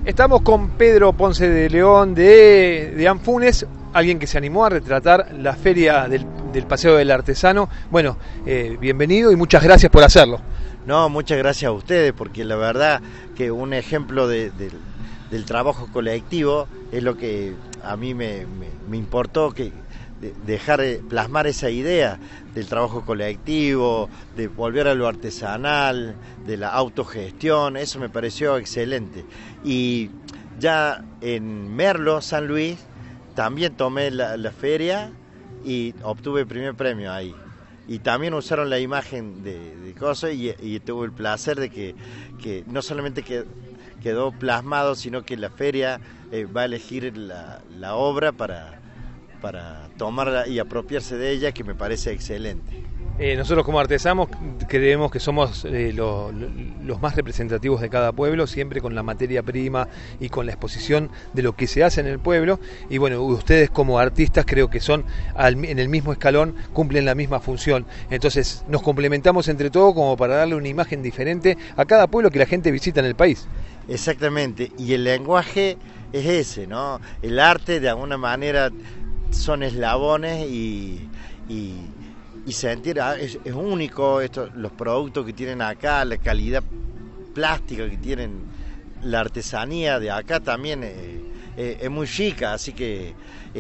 Estamos con Pedro Ponce de León de Anfunes, alguien que se animó a retratar la feria del Paseo del Artesano. Bueno, bienvenido y muchas gracias por hacerlo. No, muchas gracias a ustedes, porque la verdad que un ejemplo del trabajo colectivo es lo que a mí me importó, que dejar plasmar esa idea del trabajo colectivo, de volver a lo artesanal, de la autogestión. Eso me pareció excelente. Y ya en Merlo, San Luis, también tomé la feria y obtuve el primer premio ahí. Y también usaron la imagen de cosas y tuve el placer de que no solamente quedó plasmado, sino que la feria va a elegir la obra para tomarla y apropiarse de ella, que me parece excelente. Nosotros como artesanos creemos que somos los más representativos de cada pueblo, siempre con la materia prima y con la exposición de lo que se hace en el pueblo. Y bueno, ustedes como artistas creo que son en el mismo escalón, cumplen la misma función. Entonces nos complementamos entre todos como para darle una imagen diferente a cada pueblo que la gente visita en el país. Exactamente, y el lenguaje es ese, ¿no? El arte de alguna manera son eslabones y sentir, es único los productos que tienen acá, la calidad plástica que tienen, la artesanía de acá también es muy chica, así que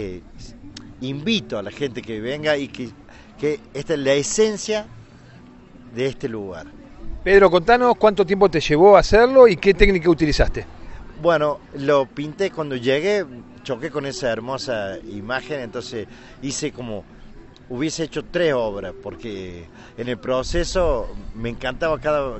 invito a la gente que venga y que esta es la esencia de este lugar. Pedro, contanos cuánto tiempo te llevó a hacerlo y qué técnica utilizaste. Bueno, lo pinté cuando llegué, choqué con esa hermosa imagen, entonces hice como hubiese hecho 3 obras, porque en el proceso me encantaba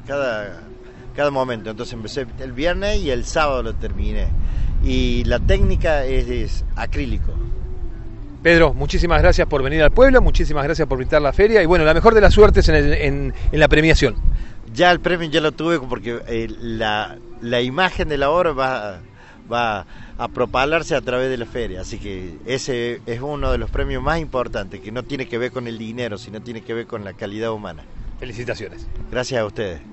cada momento. Entonces empecé el viernes y el sábado lo terminé. Y la técnica es acrílico. Pedro, muchísimas gracias por venir al pueblo, muchísimas gracias por visitar la feria y bueno, la mejor de las suertes en la premiación. Ya el premio ya lo tuve, porque la imagen de la obra va a propalarse a través de la feria, así que ese es uno de los premios más importantes, que no tiene que ver con el dinero, sino tiene que ver con la calidad humana. Felicitaciones. Gracias a ustedes.